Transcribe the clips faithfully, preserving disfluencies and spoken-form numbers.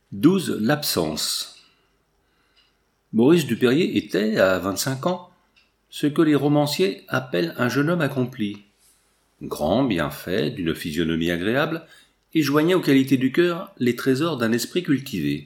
douze. L'absence. Maurice Dupérier était, à vingt-cinq ans, ce que les romanciers appellent un jeune homme accompli. Grand, bien fait, d'une physionomie agréable, et joignait aux qualités du cœur les trésors d'un esprit cultivé.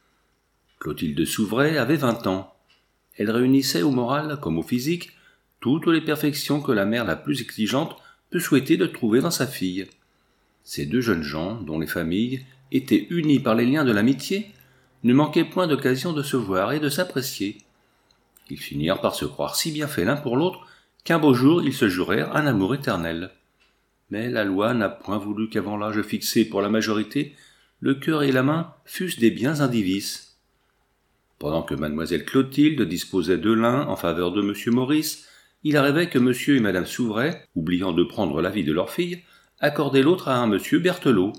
Clotilde Souvray avait vingt ans. Elle réunissait au moral comme au physique toutes les perfections que la mère la plus exigeante peut souhaiter de trouver dans sa fille. Ces deux jeunes gens, dont les familles étaient unies par les liens de l'amitié, ne manquaient point d'occasion de se voir et de s'apprécier. Ils finirent par se croire si bien faits l'un pour l'autre qu'un beau jour ils se jurèrent un amour éternel. Mais la loi n'a point voulu qu'avant l'âge fixé pour la majorité, le cœur et la main fussent des biens indivis. Pendant que mademoiselle Clotilde disposait de l'un en faveur de monsieur Maurice, il arrivait que monsieur et madame Souvray, oubliant de prendre l'avis de leur fille, accordaient l'autre à un monsieur Berthelot.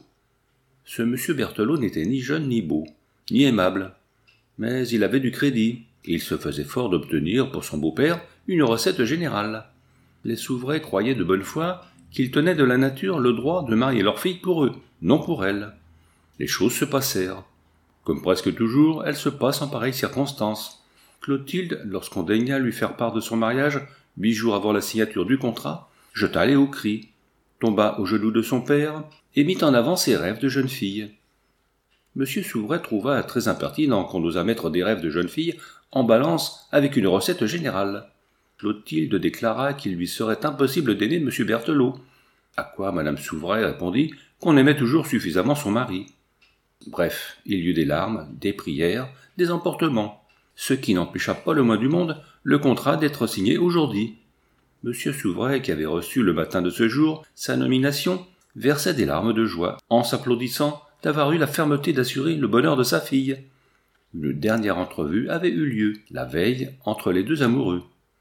Ce monsieur Berthelot n'était ni jeune ni beau, ni aimable, mais il avait du crédit, et il se faisait fort d'obtenir pour son beau-père une recette générale. Les Souvray croyaient de bonne foi qu'il tenait de la nature le droit de marier leur fille pour eux, non pour elle. Les choses se passèrent. Comme presque toujours, elles se passent en pareilles circonstances. Clotilde, lorsqu'on daigna lui faire part de son mariage, huit jours avant la signature du contrat, jeta les hauts cris, tomba aux genoux de son père, et mit en avant ses rêves de jeune fille. Monsieur Souvray trouva très impertinent qu'on osât mettre des rêves de jeune fille en balance avec une recette générale. Clotilde déclara qu'il lui serait impossible d'aimer monsieur Berthelot, à quoi madame Souvray répondit qu'on aimait toujours suffisamment son mari. Bref, il y eut des larmes, des prières, des emportements, ce qui n'empêcha pas le moins du monde le contrat d'être signé aujourd'hui. Monsieur Souvray, qui avait reçu le matin de ce jour sa nomination, versait des larmes de joie en s'applaudissant d'avoir eu la fermeté d'assurer le bonheur de sa fille. Une dernière entrevue avait eu lieu, la veille, entre les deux amoureux.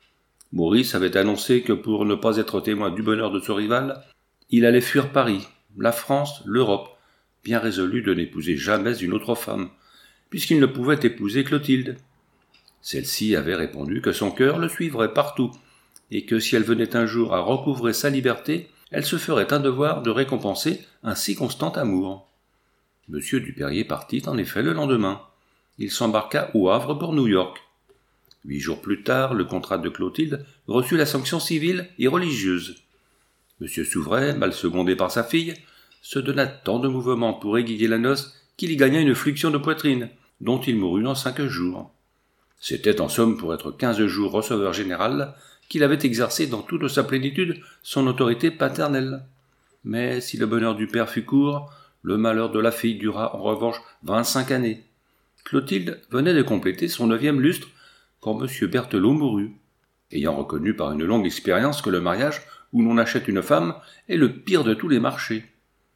Maurice avait annoncé que pour ne pas être témoin du bonheur de son rival, il allait fuir Paris, la France, l'Europe, bien résolu de n'épouser jamais une autre femme, puisqu'il ne pouvait épouser Clotilde. Celle-ci avait répondu que son cœur le suivrait partout, et que si elle venait un jour à recouvrer sa liberté, elle se ferait un devoir de récompenser un si constant amour. Monsieur Dupérier partit en effet le lendemain. Il s'embarqua au Havre pour New York. Huit jours plus tard, le contrat de Clotilde reçut la sanction civile et religieuse. Monsieur Souvray, mal secondé par sa fille, se donna tant de mouvements pour égayer la noce qu'il y gagna une fluxion de poitrine, dont il mourut en cinq jours. C'était en somme pour être quinze jours receveur général qu'il avait exercé dans toute sa plénitude son autorité paternelle. Mais si le bonheur du père fut court, le malheur de la fille dura en revanche vingt-cinq années. Clotilde venait de compléter son neuvième lustre quand monsieur Berthelot mourut, ayant reconnu par une longue expérience que le mariage où l'on achète une femme est le pire de tous les marchés.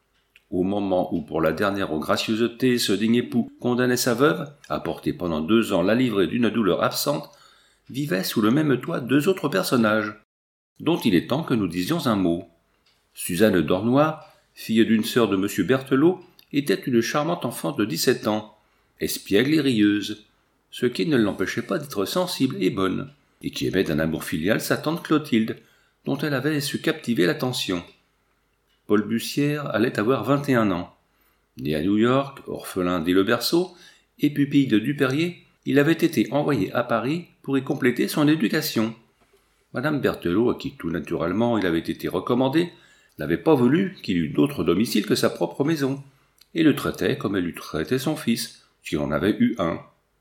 Au moment où pour la dernière aux gracieusetés ce digne époux condamnait sa veuve, à porter pendant deux ans la livrée d'une douleur absente, vivaient sous le même toit deux autres personnages, dont il est temps que nous disions un mot. Suzanne Dornoy, fille d'une sœur de monsieur Berthelot, était une charmante enfant de dix-sept ans, espiègle et rieuse, ce qui ne l'empêchait pas d'être sensible et bonne, et qui aimait d'un amour filial sa tante Clotilde, dont elle avait su captiver l'attention. Paul Bussière allait avoir vingt et un ans. Né à New York, orphelin dès le berceau, et pupille de Dupérier, il avait été envoyé à Paris pour y compléter son éducation. Madame Berthelot, à qui tout naturellement il avait été recommandé, n'avait pas voulu qu'il eût d'autre domicile que sa propre maison, et le traitait comme elle eût traité son fils, s'il en avait eu un.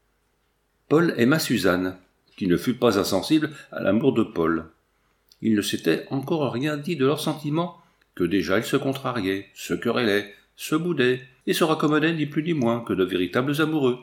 Paul aima Suzanne, qui ne fut pas insensible à l'amour de Paul. Il ne s'était encore rien dit de leurs sentiments, que déjà ils se contrariaient, se querellaient, se boudaient, et se raccommodaient ni plus ni moins que de véritables amoureux.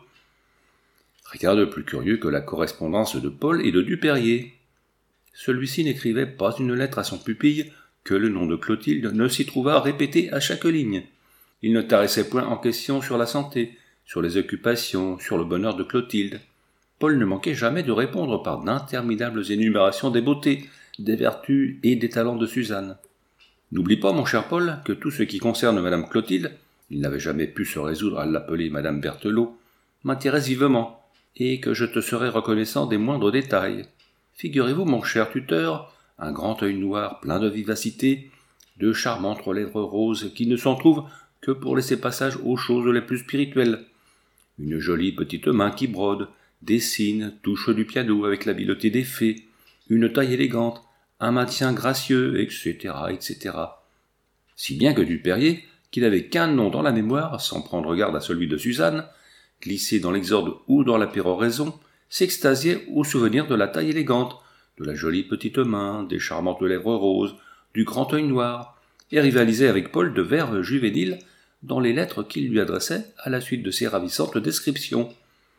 Rien de plus curieux que la correspondance de Paul et de Dupérier. Celui-ci n'écrivait pas une lettre à son pupille que le nom de Clotilde ne s'y trouvât répété à chaque ligne. Il ne tarissait point en question sur la santé, sur les occupations, sur le bonheur de Clotilde. Paul ne manquait jamais de répondre par d'interminables énumérations des beautés, des vertus et des talents de Suzanne. N'oublie pas, mon cher Paul, que tout ce qui concerne madame Clotilde, il n'avait jamais pu se résoudre à l'appeler madame Berthelot, m'intéresse vivement, et que je te serai reconnaissant des moindres détails. Figurez-vous, mon cher tuteur, un grand œil noir plein de vivacité, deux charmantes lèvres roses qui ne s'en trouvent que pour laisser passage aux choses les plus spirituelles, une jolie petite main qui brode, dessine, touche du piano avec l'habileté des fées, une taille élégante, un maintien gracieux, et cetera, et cetera. Si bien que Dupérier, qui n'avait qu'un nom dans la mémoire, sans prendre garde à celui de Suzanne, glissé dans l'exorde ou dans la péroraison, s'extasiait au souvenir de la taille élégante, de la jolie petite main, des charmantes lèvres roses, du grand œil noir, et rivalisait avec Paul de verve juvénile dans les lettres qu'il lui adressait à la suite de ses ravissantes descriptions.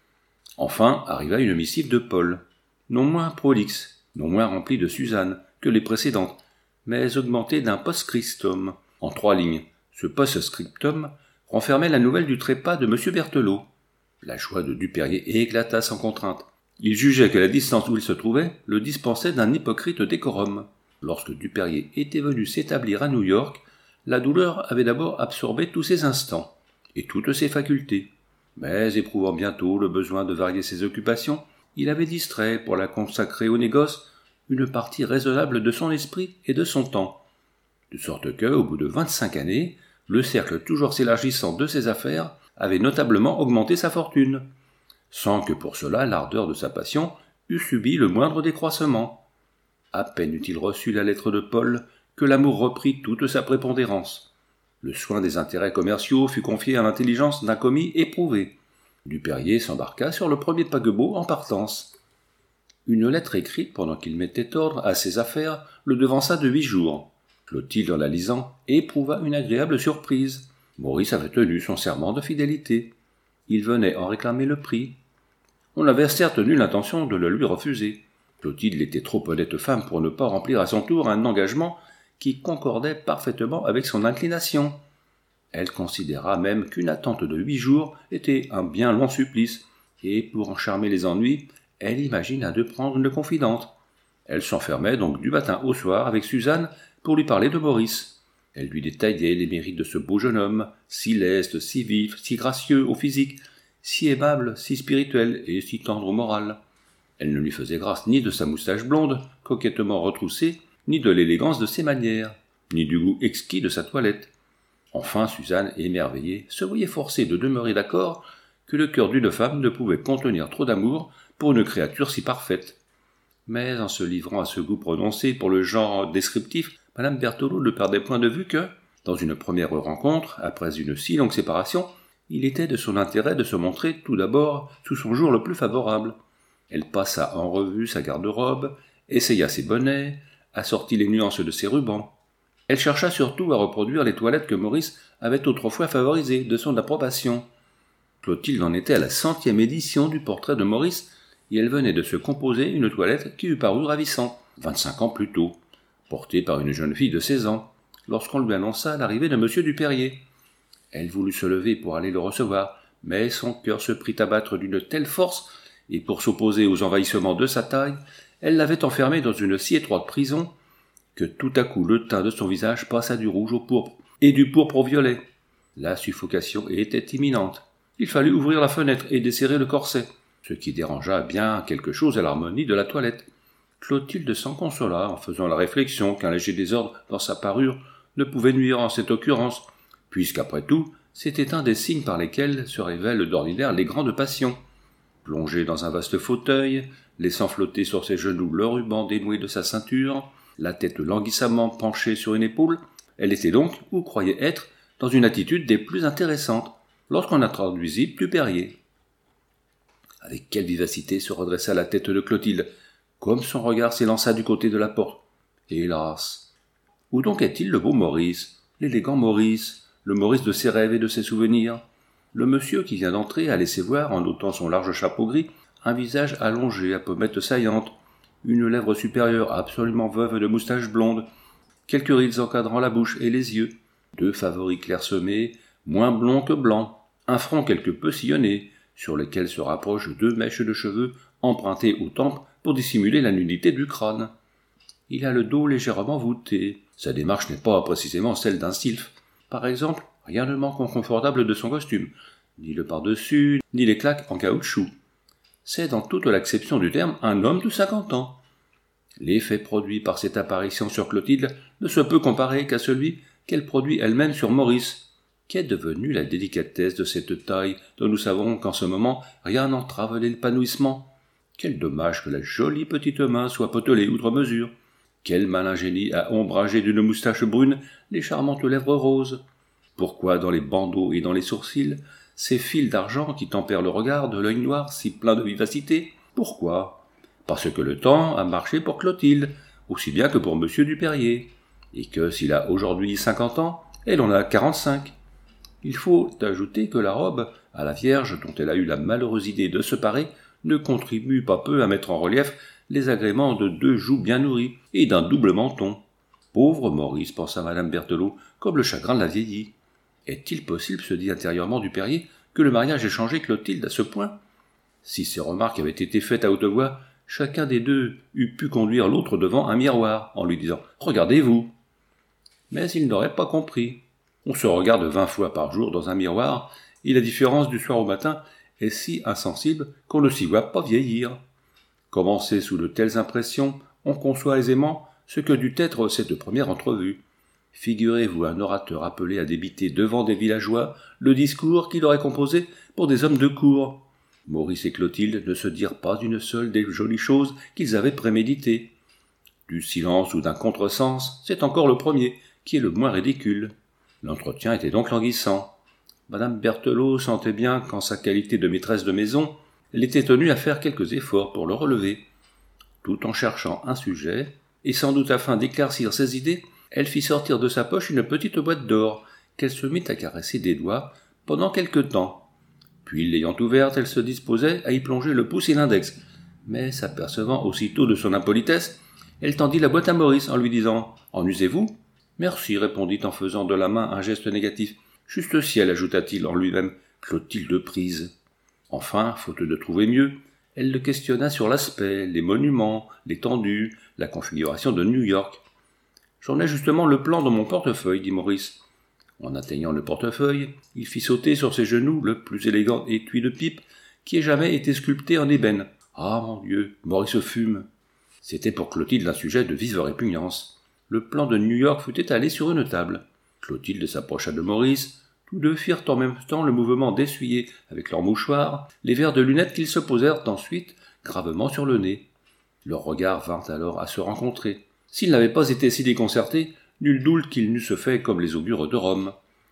Enfin arriva une missive de Paul, non moins prolixe, non moins remplie de Suzanne que les précédentes, mais augmentée d'un post-scriptum, en trois lignes. Ce post-scriptum renfermait la nouvelle du trépas de M. Berthelot. La joie de Dupérier éclata sans contrainte. Il jugeait que la distance où il se trouvait le dispensait d'un hypocrite décorum. Lorsque Dupérier était venu s'établir à New York, la douleur avait d'abord absorbé tous ses instants et toutes ses facultés. Mais éprouvant bientôt le besoin de varier ses occupations, il avait distrait, pour la consacrer au négoce, une partie raisonnable de son esprit et de son temps. De sorte que, au bout de vingt-cinq années, le cercle toujours s'élargissant de ses affaires avait notablement augmenté sa fortune, sans que pour cela l'ardeur de sa passion eût subi le moindre décroissement. À peine eut-il reçu la lettre de Paul que l'amour reprit toute sa prépondérance. Le soin des intérêts commerciaux fut confié à l'intelligence d'un commis éprouvé. Dupérier s'embarqua sur le premier paquebot en partance. Une lettre écrite pendant qu'il mettait ordre à ses affaires le devança de huit jours. Clotilde, en la lisant, éprouva une agréable surprise. Maurice avait tenu son serment de fidélité. Il venait en réclamer le prix. On n'avait certes nulle intention de le lui refuser. Clotilde était trop honnête femme pour ne pas remplir à son tour un engagement qui concordait parfaitement avec son inclination. Elle considéra même qu'une attente de huit jours était un bien long supplice, et pour en charmer les ennuis, elle imagina de prendre une confidente. Elle s'enfermait donc du matin au soir avec Suzanne pour lui parler de Maurice. Elle lui détaillait les mérites de ce beau jeune homme, si leste, si vif, si gracieux au physique, si aimable, si spirituel et si tendre au moral. Elle ne lui faisait grâce ni de sa moustache blonde, coquettement retroussée, ni de l'élégance de ses manières, ni du goût exquis de sa toilette. Enfin, Suzanne, émerveillée, se voyait forcée de demeurer d'accord que le cœur d'une femme ne pouvait contenir trop d'amour pour une créature si parfaite. Mais en se livrant à ce goût prononcé pour le genre descriptif, Madame Berthelot ne perdait point de vue que, dans une première rencontre, après une si longue séparation, il était de son intérêt de se montrer tout d'abord sous son jour le plus favorable. Elle passa en revue sa garde-robe, essaya ses bonnets, assortit les nuances de ses rubans. Elle chercha surtout à reproduire les toilettes que Maurice avait autrefois favorisées de son approbation. Clotilde en était à la centième édition du portrait de Maurice, et elle venait de se composer une toilette qui eût paru ravissante, vingt-cinq ans plus tôt, portée par une jeune fille de seize ans, lorsqu'on lui annonça l'arrivée de M. Dupérier. Elle voulut se lever pour aller le recevoir, mais son cœur se prit à battre d'une telle force, et pour s'opposer aux envahissements de sa taille, elle l'avait enfermé dans une si étroite prison que tout à coup le teint de son visage passa du rouge au pourpre, et du pourpre au violet. La suffocation était imminente. Il fallut ouvrir la fenêtre et desserrer le corset, ce qui dérangea bien quelque chose à l'harmonie de la toilette. Clotilde s'en consola en faisant la réflexion qu'un léger désordre dans sa parure ne pouvait nuire en cette occurrence, puisqu'après tout, c'était un des signes par lesquels se révèlent d'ordinaire les grandes passions. Plongée dans un vaste fauteuil, laissant flotter sur ses genoux le ruban dénoué de sa ceinture, la tête languissamment penchée sur une épaule, elle était donc, ou croyait être, dans une attitude des plus intéressantes, lorsqu'on introduisit Dupérier. Avec quelle vivacité se redressa la tête de Clotilde, comme son regard s'élança du côté de la porte. Hélas! Où donc est-il le beau Maurice, l'élégant Maurice, le Maurice de ses rêves et de ses souvenirs? Le monsieur qui vient d'entrer a laissé voir, en ôtant son large chapeau gris, un visage allongé à pommettes saillantes, une lèvre supérieure absolument veuve de moustaches blondes, quelques rides encadrant la bouche et les yeux, deux favoris clairsemés, moins blonds que blancs, un front quelque peu sillonné, sur lequel se rapprochent deux mèches de cheveux empruntées aux tempes pour dissimuler la nudité du crâne. Il a le dos légèrement voûté. Sa démarche n'est pas précisément celle d'un sylphe. Par exemple, rien ne manque au confortable de son costume, ni le par-dessus, ni les claques en caoutchouc. C'est dans toute l'acception du terme un homme de cinquante ans. L'effet produit par cette apparition sur Clotilde ne se peut comparer qu'à celui qu'elle produit elle-même sur Maurice. Qu'est devenue la délicatesse de cette taille dont nous savons qu'en ce moment rien n'entrave l'épanouissement? Quel dommage que la jolie petite main soit potelée outre mesure. Quel malin génie a ombragé d'une moustache brune les charmantes lèvres roses. Pourquoi dans les bandeaux et dans les sourcils, ces fils d'argent qui tempèrent le regard de l'œil noir si plein de vivacité? Pourquoi? Parce que le temps a marché pour Clotilde, aussi bien que pour Monsieur Dupérier, et que s'il a aujourd'hui cinquante ans, elle en a quarante-cinq. Il faut ajouter que la robe, à la Vierge dont elle a eu la malheureuse idée de se parer, ne contribue pas peu à mettre en relief les agréments de deux joues bien nourries et d'un double menton. Pauvre Maurice, pensa madame Berthelot, comme le chagrin l'a vieilli. Est-il possible, se dit intérieurement Dupérier, que le mariage ait changé Clotilde à ce point? Si ces remarques avaient été faites à haute voix, chacun des deux eût pu conduire l'autre devant un miroir, en lui disant « Regardez-vous !» Mais il n'aurait pas compris. On se regarde vingt fois par jour dans un miroir, et la différence du soir au matin est si insensible qu'on ne s'y voit pas vieillir. Commencé sous de telles impressions, on conçoit aisément ce que dut être cette première entrevue. Figurez-vous un orateur appelé à débiter devant des villageois le discours qu'il aurait composé pour des hommes de cour. Maurice et Clotilde ne se dirent pas une seule des jolies choses qu'ils avaient préméditées. Du silence ou d'un contresens, c'est encore le premier, qui est le moins ridicule. L'entretien était donc languissant. Madame Berthelot sentait bien qu'en sa qualité de maîtresse de maison, elle était tenue à faire quelques efforts pour le relever. Tout en cherchant un sujet, et sans doute afin d'éclaircir ses idées, elle fit sortir de sa poche une petite boîte d'or, qu'elle se mit à caresser des doigts pendant quelque temps. Puis, l'ayant ouverte, elle se disposait à y plonger le pouce et l'index, mais s'apercevant aussitôt de son impolitesse, elle tendit la boîte à Maurice en lui disant « En usez-vous » ?« Merci, répondit en faisant de la main un geste négatif. « Juste ciel, ajouta-t-il en lui-même, Clotilde prise. » Enfin, faute de trouver mieux, elle le questionna sur l'aspect, les monuments, l'étendue, la configuration de New York. « J'en ai justement le plan dans mon portefeuille, dit Maurice. En atteignant le portefeuille, il fit sauter sur ses genoux le plus élégant étui de pipe qui ait jamais été sculpté en ébène. Ah, mon Dieu, Maurice fume. C'était pour Clotilde un sujet de vive répugnance. Le plan de New York fut étalé sur une table. Clotilde s'approcha de Maurice. Tous deux firent en même temps le mouvement d'essuyer avec leurs mouchoirs les verres de lunettes qu'ils se posèrent ensuite gravement sur le nez. Leurs regards vinrent alors à se rencontrer. S'ils n'avaient pas été si déconcertés, nul doute qu'ils n'eussent fait comme les augures de Rome.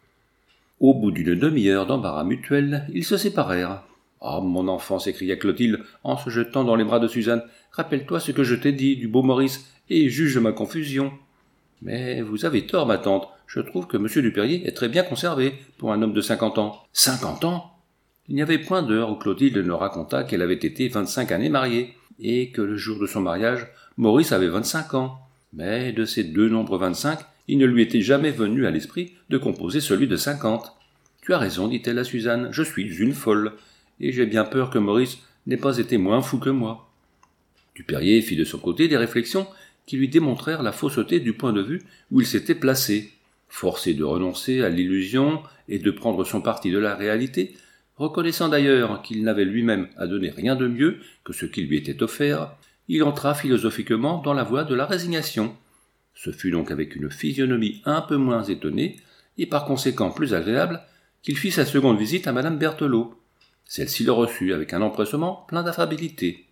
Au bout d'une demi-heure d'embarras mutuel, ils se séparèrent. « Ah, mon enfant !» s'écria Clotilde en se jetant dans les bras de Suzanne. « Rappelle-toi ce que je t'ai dit du beau Maurice, et juge ma confusion. » « Mais vous avez tort, ma tante. Je trouve que M. Dupérier est très bien conservé pour un homme de cinquante ans. »« Cinquante ans !» Il n'y avait point d'heure où Clotilde ne raconta qu'elle avait été vingt-cinq années mariée, et que le jour de son mariage, Maurice avait vingt-cinq ans. Mais de ces deux nombres vingt-cinq, il ne lui était jamais venu à l'esprit de composer celui de cinquante. « Tu as raison, dit-elle à Suzanne, je suis une folle, et j'ai bien peur que Maurice n'ait pas été moins fou que moi. » Dupérier fit de son côté des réflexions qui lui démontrèrent la fausseté du point de vue où il s'était placé. Forcé de renoncer à l'illusion et de prendre son parti de la réalité, reconnaissant d'ailleurs qu'il n'avait lui-même à donner rien de mieux que ce qui lui était offert, il entra philosophiquement dans la voie de la résignation. Ce fut donc avec une physionomie un peu moins étonnée, et par conséquent plus agréable, qu'il fit sa seconde visite à madame Berthelot. Celle-ci le reçut avec un empressement plein d'affabilité.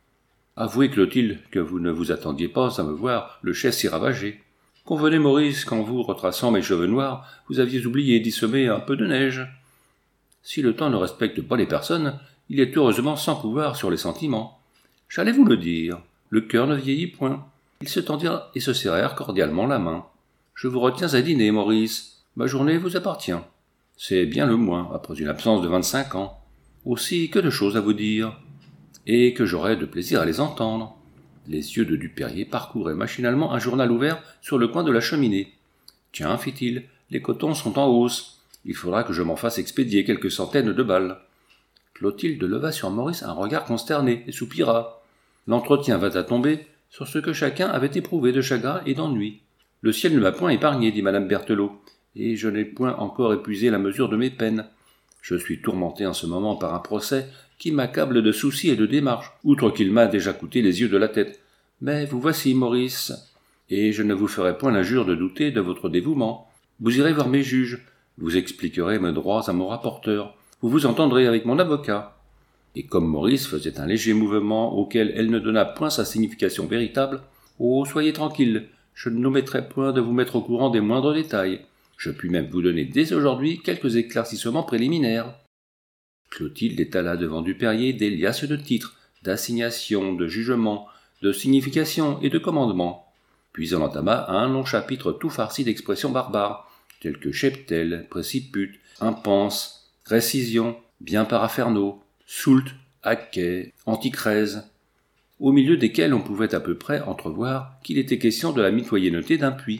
« Avouez, Clotilde, que vous ne vous attendiez pas à me voir le chef si ravagé. Convenez, Maurice, qu'en vous retraçant mes cheveux noirs, vous aviez oublié d'y semer un peu de neige. Si le temps ne respecte pas les personnes, il est heureusement sans pouvoir sur les sentiments. J'allais vous le dire, le cœur ne vieillit point. » Ils se tendirent et se serrèrent cordialement la main. « Je vous retiens à dîner, Maurice. Ma journée vous appartient. C'est bien le moins, après une absence de vingt-cinq ans. Aussi, que de choses à vous dire. Et que j'aurais de plaisir à les entendre. » Les yeux de Dupérier parcouraient machinalement un journal ouvert sur le coin de la cheminée. « Tiens, fit-il, les cotons sont en hausse. Il faudra que je m'en fasse expédier quelques centaines de balles. » Clotilde leva sur Maurice un regard consterné et soupira. L'entretien vint à tomber sur ce que chacun avait éprouvé de chagrin et d'ennui. « Le ciel ne m'a point épargné, dit madame Berthelot, et je n'ai point encore épuisé la mesure de mes peines. Je suis tourmenté en ce moment par un procès qui m'accable de soucis et de démarches, outre qu'il m'a déjà coûté les yeux de la tête. Mais vous voici, Maurice, et je ne vous ferai point l'injure de douter de votre dévouement. Vous irez voir mes juges. Vous expliquerez mes droits à mon rapporteur. Vous vous entendrez avec mon avocat. » Et comme Maurice faisait un léger mouvement auquel elle ne donna point sa signification véritable, « Oh, soyez tranquille, je ne n'omettrai point de vous mettre au courant des moindres détails. Je puis même vous donner dès aujourd'hui quelques éclaircissements préliminaires. » Clotilde étala devant Duperrier des liasses de titres, d'assignations, de jugements, de significations et de commandements. Puis elle entama un long chapitre tout farci d'expressions barbares, telles que cheptel, précipute, impense, récision, bien paraphernaux, soult, acquet, anticrèse, au milieu desquels on pouvait à peu près entrevoir qu'il était question de la mitoyenneté d'un puits.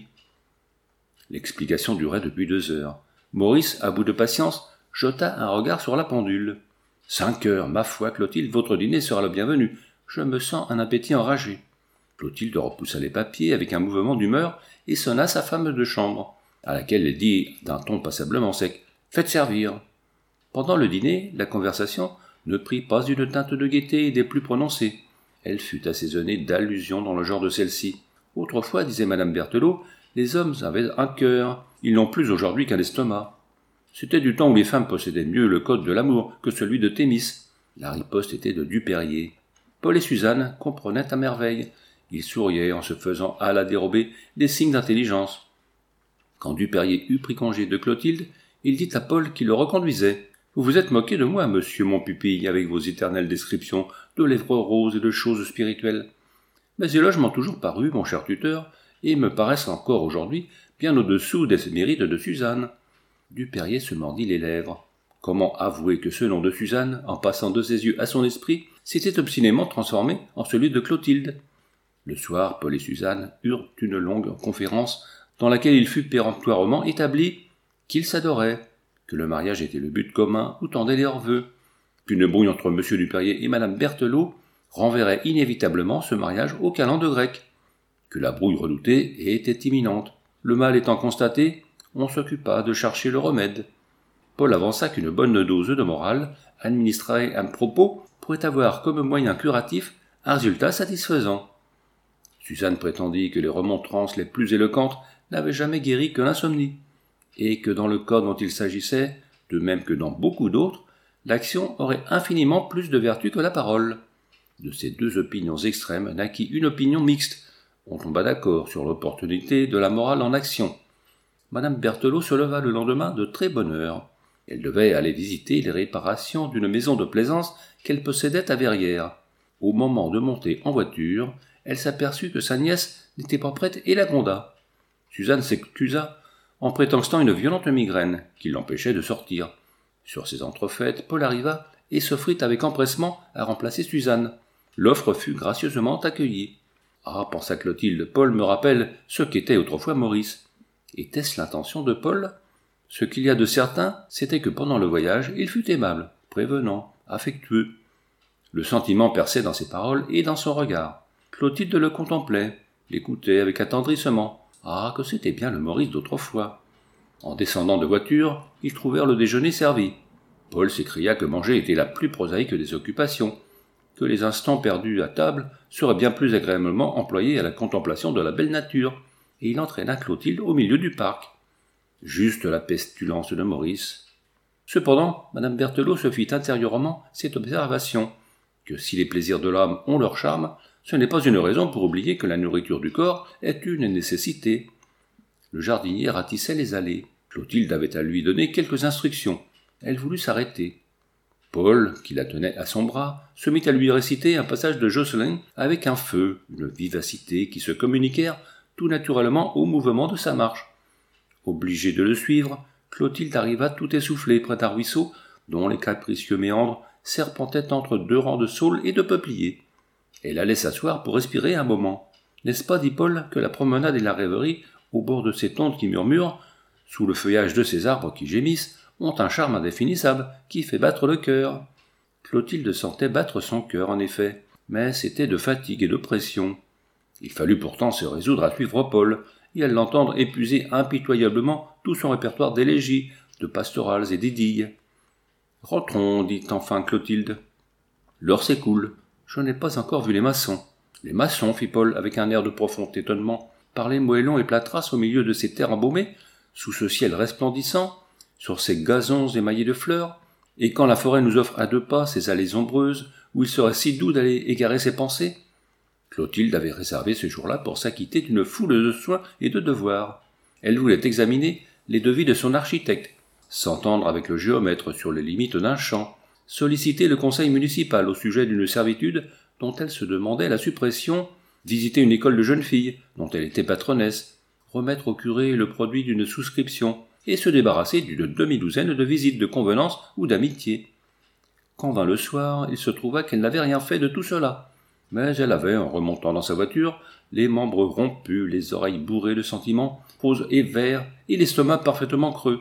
L'explication durait depuis deux heures. Maurice, à bout de patience, jeta un regard sur la pendule. « Cinq heures, ma foi, Clotilde, votre dîner sera le bienvenu. Je me sens un appétit enragé. » Clotilde repoussa les papiers avec un mouvement d'humeur et sonna sa femme de chambre, à laquelle elle dit d'un ton passablement sec « Faites servir !» Pendant le dîner, la conversation ne prit pas une teinte de gaieté des plus prononcées. Elle fut assaisonnée d'allusions dans le genre de celle-ci. « Autrefois, disait madame Berthelot, les hommes avaient un cœur, ils n'ont plus aujourd'hui qu'un estomac. C'était du temps où les femmes possédaient mieux le code de l'amour que celui de Thémis. » La riposte était de Duperrier. Paul et Suzanne comprenaient à merveille. Ils souriaient en se faisant à la dérobée des signes d'intelligence. Quand Duperrier eut pris congé de Clotilde, il dit à Paul qui le reconduisait. « Vous vous êtes moqué de moi, monsieur mon pupille, avec vos éternelles descriptions de lèvres roses et de choses spirituelles. Mes éloges m'ont toujours paru, mon cher tuteur, et me paraissent encore aujourd'hui bien au-dessous des mérites de Suzanne. » Duperrier se mordit les lèvres. Comment avouer que ce nom de Suzanne, en passant de ses yeux à son esprit, s'était obstinément transformé en celui de Clotilde? Le soir, Paul et Suzanne eurent une longue conférence dans laquelle il fut péremptoirement établi qu'ils s'adoraient, que le mariage était le but commun où tendaient leurs vœux, qu'une brouille entre M. Duperrier et Mme Berthelot renverrait inévitablement ce mariage au calende grec, que la brouille redoutée était imminente. Le mal étant constaté, on s'occupa de chercher le remède. Paul avança qu'une bonne dose de morale, administrée à propos, pourrait avoir comme moyen curatif un résultat satisfaisant. Suzanne prétendit que les remontrances les plus éloquentes n'avaient jamais guéri que l'insomnie, et que dans le cas dont il s'agissait, de même que dans beaucoup d'autres, l'action aurait infiniment plus de vertu que la parole. De ces deux opinions extrêmes naquit une opinion mixte. On tomba d'accord sur l'opportunité de la morale en action. Madame Berthelot se leva le lendemain de très bonne heure. Elle devait aller visiter les réparations d'une maison de plaisance qu'elle possédait à Verrières. Au moment de monter en voiture, elle s'aperçut que sa nièce n'était pas prête et la gronda. Suzanne s'excusa en prétextant une violente migraine qui l'empêchait de sortir. Sur ces entrefaites, Paul arriva et s'offrit avec empressement à remplacer Suzanne. L'offre fut gracieusement accueillie. « Ah, pensa Clotilde, Paul me rappelle ce qu'était autrefois Maurice. » Était-ce l'intention de Paul? Ce qu'il y a de certain, c'était que pendant le voyage, il fut aimable, prévenant, affectueux. Le sentiment perçait dans ses paroles et dans son regard. Clotilde le contemplait, l'écoutait avec attendrissement. Ah, que c'était bien le Maurice d'autrefois. En descendant de voiture, ils trouvèrent le déjeuner servi. Paul s'écria que manger était la plus prosaïque des occupations, que les instants perdus à table seraient bien plus agréablement employés à la contemplation de la belle nature, et il entraîna Clotilde au milieu du parc. Juste la pestilence de Maurice. Cependant, madame Berthelot se fit intérieurement cette observation, que si les plaisirs de l'âme ont leur charme, ce n'est pas une raison pour oublier que la nourriture du corps est une nécessité. Le jardinier ratissait les allées. Clotilde avait à lui donner quelques instructions. Elle voulut s'arrêter. Paul, qui la tenait à son bras, se mit à lui réciter un passage de Josselin avec un feu, une vivacité qui se communiquèrent tout naturellement au mouvement de sa marche. Obligée de le suivre, Clotilde arriva tout essoufflée près d'un ruisseau dont les capricieux méandres serpentaient entre deux rangs de saules et de peupliers. Elle allait s'asseoir pour respirer un moment. « N'est-ce pas, dit Paul, que la promenade et la rêverie, au bord de ces tontes qui murmurent, sous le feuillage de ces arbres qui gémissent, ont un charme indéfinissable qui fait battre le cœur ?» Clotilde sentait battre son cœur, en effet, mais c'était de fatigue et de pression. Il fallut pourtant se résoudre à suivre Paul, et à l'entendre épuiser impitoyablement tout son répertoire d'élégies, de pastorales et d'idylles. « Rentrons, dit enfin Clotilde. L'heure s'écoule. Je n'ai pas encore vu les maçons. »« Les maçons, fit Paul, avec un air de profond étonnement, par les moellons et plâtras au milieu de ces terres embaumées, sous ce ciel resplendissant, sur ces gazons émaillés de fleurs, et quand la forêt nous offre à deux pas ces allées ombreuses où il serait si doux d'aller égarer ses pensées? Clotilde avait réservé ce jour-là pour s'acquitter d'une foule de soins et de devoirs. Elle voulait examiner les devis de son architecte, s'entendre avec le géomètre sur les limites d'un champ, solliciter le conseil municipal au sujet d'une servitude dont elle se demandait la suppression, visiter une école de jeunes filles dont elle était patronnesse, remettre au curé le produit d'une souscription et se débarrasser d'une demi-douzaine de visites de convenance ou d'amitié. Quand vint le soir, il se trouva qu'elle n'avait rien fait de tout cela, mais elle avait, en remontant dans sa voiture, les membres rompus, les oreilles bourrées de sentiments, roses et verts, et l'estomac parfaitement creux.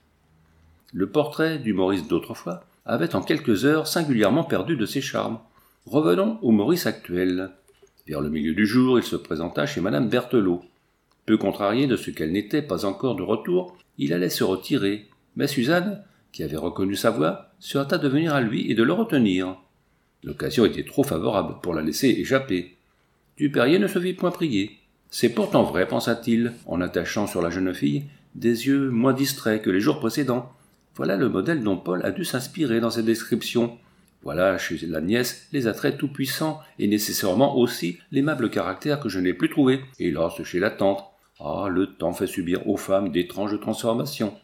Le portrait du Maurice d'autrefois avait en quelques heures singulièrement perdu de ses charmes. Revenons au Maurice actuel. Vers le milieu du jour, il se présenta chez madame Berthelot. Peu contrarié de ce qu'elle n'était pas encore de retour, il allait se retirer, mais Suzanne, qui avait reconnu sa voix, se hâta de venir à lui et de le retenir. L'occasion était trop favorable pour la laisser échapper. Duperrier ne se vit point prier. C'est pourtant vrai, pensa-t-il, en attachant sur la jeune fille des yeux moins distraits que les jours précédents. Voilà le modèle dont Paul a dû s'inspirer dans ses descriptions. Voilà chez la nièce les attraits tout-puissants et nécessairement aussi l'aimable caractère que je n'ai plus trouvé, hélas chez la tante. Ah, le temps fait subir aux femmes d'étranges transformations.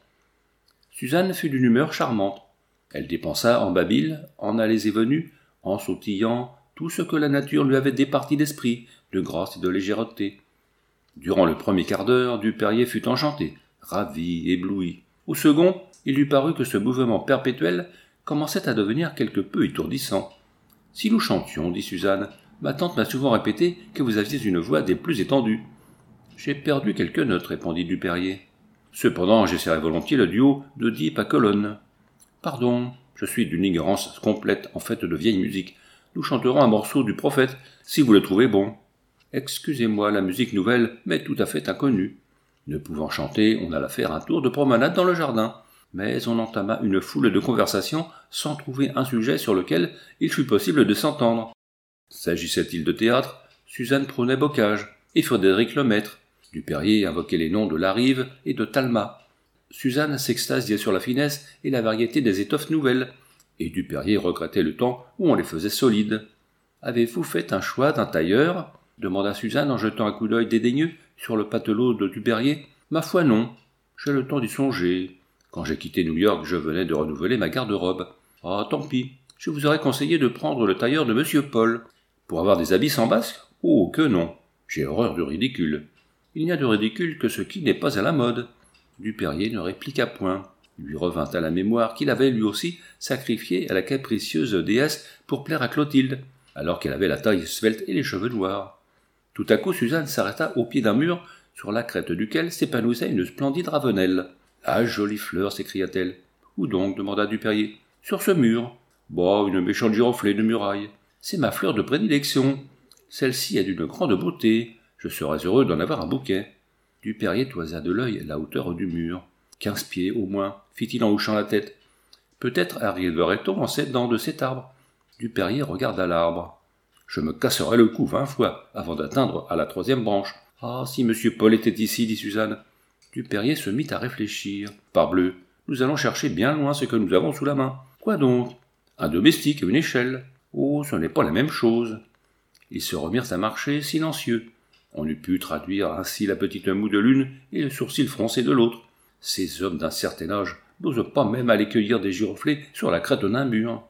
Suzanne fut d'une humeur charmante. Elle dépensa en babil, en allées et venues, en sautillant tout ce que la nature lui avait départi d'esprit, de grâce et de légèreté. Durant le premier quart d'heure, Duperrier fut enchanté, ravi, ébloui. Au second, il lui parut que ce mouvement perpétuel commençait à devenir quelque peu étourdissant. « Si nous chantions, dit Suzanne, ma tante m'a souvent répété que vous aviez une voix des plus étendues. »« J'ai perdu quelques notes, répondit Duperrier. Cependant, j'essaierai volontiers le duo d'Oedipe à colonne. »« Pardon, je suis d'une ignorance complète en fait de vieille musique. Nous chanterons un morceau du prophète, si vous le trouvez bon. »« Excusez-moi, la musique nouvelle m'est tout à fait inconnue. » Ne pouvant chanter, on alla faire un tour de promenade dans le jardin. Mais on entama une foule de conversations sans trouver un sujet sur lequel il fût possible de s'entendre. S'agissait-il de théâtre, Suzanne prônait Bocage et Frédéric Lemaître. Duperrier invoquait les noms de Larive et de Talma. Suzanne s'extasiait sur la finesse et la variété des étoffes nouvelles, et Duperrier regrettait le temps où on les faisait solides. « Avez-vous fait un choix d'un tailleur ?» demanda Suzanne en jetant un coup d'œil dédaigneux sur le patelot de Duperrier. « Ma foi non, j'ai le temps d'y songer. Quand j'ai quitté New York, je venais de renouveler ma garde-robe. Ah, tant pis, je vous aurais conseillé de prendre le tailleur de Monsieur Paul. Pour avoir des habits sans basque ? Oh, que non. J'ai horreur du ridicule. Il n'y a de ridicule que ce qui n'est pas à la mode. » Duperrier ne répliqua point. Il lui revint à la mémoire qu'il avait lui aussi sacrifié à la capricieuse déesse pour plaire à Clotilde, alors qu'elle avait la taille svelte et les cheveux noirs. Tout à coup, Suzanne s'arrêta au pied d'un mur, sur la crête duquel s'épanouissait une splendide ravenelle. « Ah, jolie fleur !» s'écria-t-elle. « Où donc ?» demanda Duperrier. « Sur ce mur. »« Bah, une méchante giroflée de muraille. C'est ma fleur de prédilection. Celle-ci est d'une grande beauté. Je serais heureux d'en avoir un bouquet. » Duperrier toisa de l'œil la hauteur du mur. « Quinze pieds, au moins, » fit-il en hochant la tête. « Peut-être arriverait-on en s'aidant de cet arbre. » Duperrier regarda l'arbre. « Je me casserais le cou vingt fois avant d'atteindre à la troisième branche. Ah, si monsieur Paul était ici, dit Suzanne. » Duperrier se mit à réfléchir. « Parbleu, nous allons chercher bien loin ce que nous avons sous la main. Quoi donc ? Un domestique et une échelle. Oh, ce n'est pas la même chose. » Ils se remirent à marcher, silencieux. On eût pu traduire ainsi la petite moue de l'une et le sourcil froncé de l'autre. Ces hommes d'un certain âge n'osent pas même aller cueillir des giroflées sur la crête d'un mur.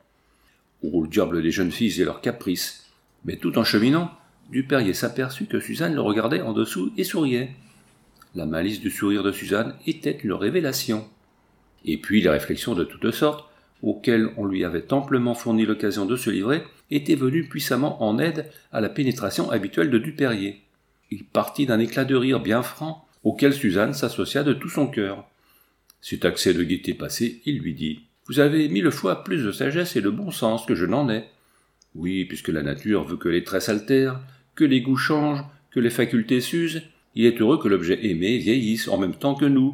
Oh, le diable des jeunes filles et leurs caprices. Mais tout en cheminant, Duperrier s'aperçut que Suzanne le regardait en dessous et souriait. La malice du sourire de Suzanne était une révélation. Et puis les réflexions de toutes sortes, auxquelles on lui avait amplement fourni l'occasion de se livrer, étaient venues puissamment en aide à la pénétration habituelle de Duperrier. Il partit d'un éclat de rire bien franc, auquel Suzanne s'associa de tout son cœur. Cet accès de gaieté passé, il lui dit « Vous avez mille fois plus de sagesse et de bon sens que je n'en ai. Oui, puisque la nature veut que les traits s'altèrent, que les goûts changent, que les facultés s'usent, il est heureux que l'objet aimé vieillisse en même temps que nous.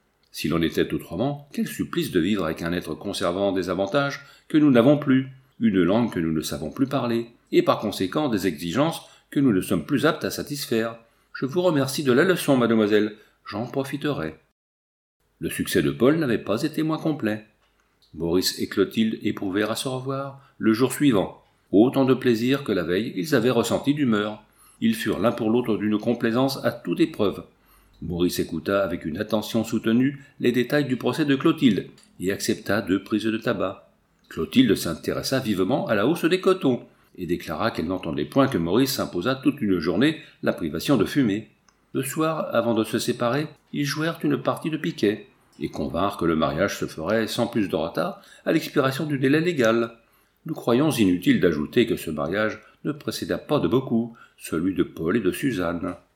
Si l'on était autrement, quel supplice de vivre avec un être conservant des avantages que nous n'avons plus, une langue que nous ne savons plus parler, et par conséquent des exigences que nous ne sommes plus aptes à satisfaire. Je vous remercie de la leçon, mademoiselle, j'en profiterai. » Le succès de Paul n'avait pas été moins complet. Maurice et Clotilde éprouvèrent à se revoir le jour suivant. Autant de plaisir que la veille, ils avaient ressenti d'humeur. Ils furent l'un pour l'autre d'une complaisance à toute épreuve. Maurice écouta avec une attention soutenue les détails du procès de Clotilde et accepta deux prises de tabac. Clotilde s'intéressa vivement à la hausse des cotons et déclara qu'elle n'entendait point que Maurice s'imposât toute une journée la privation de fumer. Le soir, avant de se séparer, ils jouèrent une partie de piquet et convinrent que le mariage se ferait sans plus de retard à l'expiration du délai légal. Nous croyons inutile d'ajouter que ce mariage ne précéda pas de beaucoup celui de Paul et de Suzanne.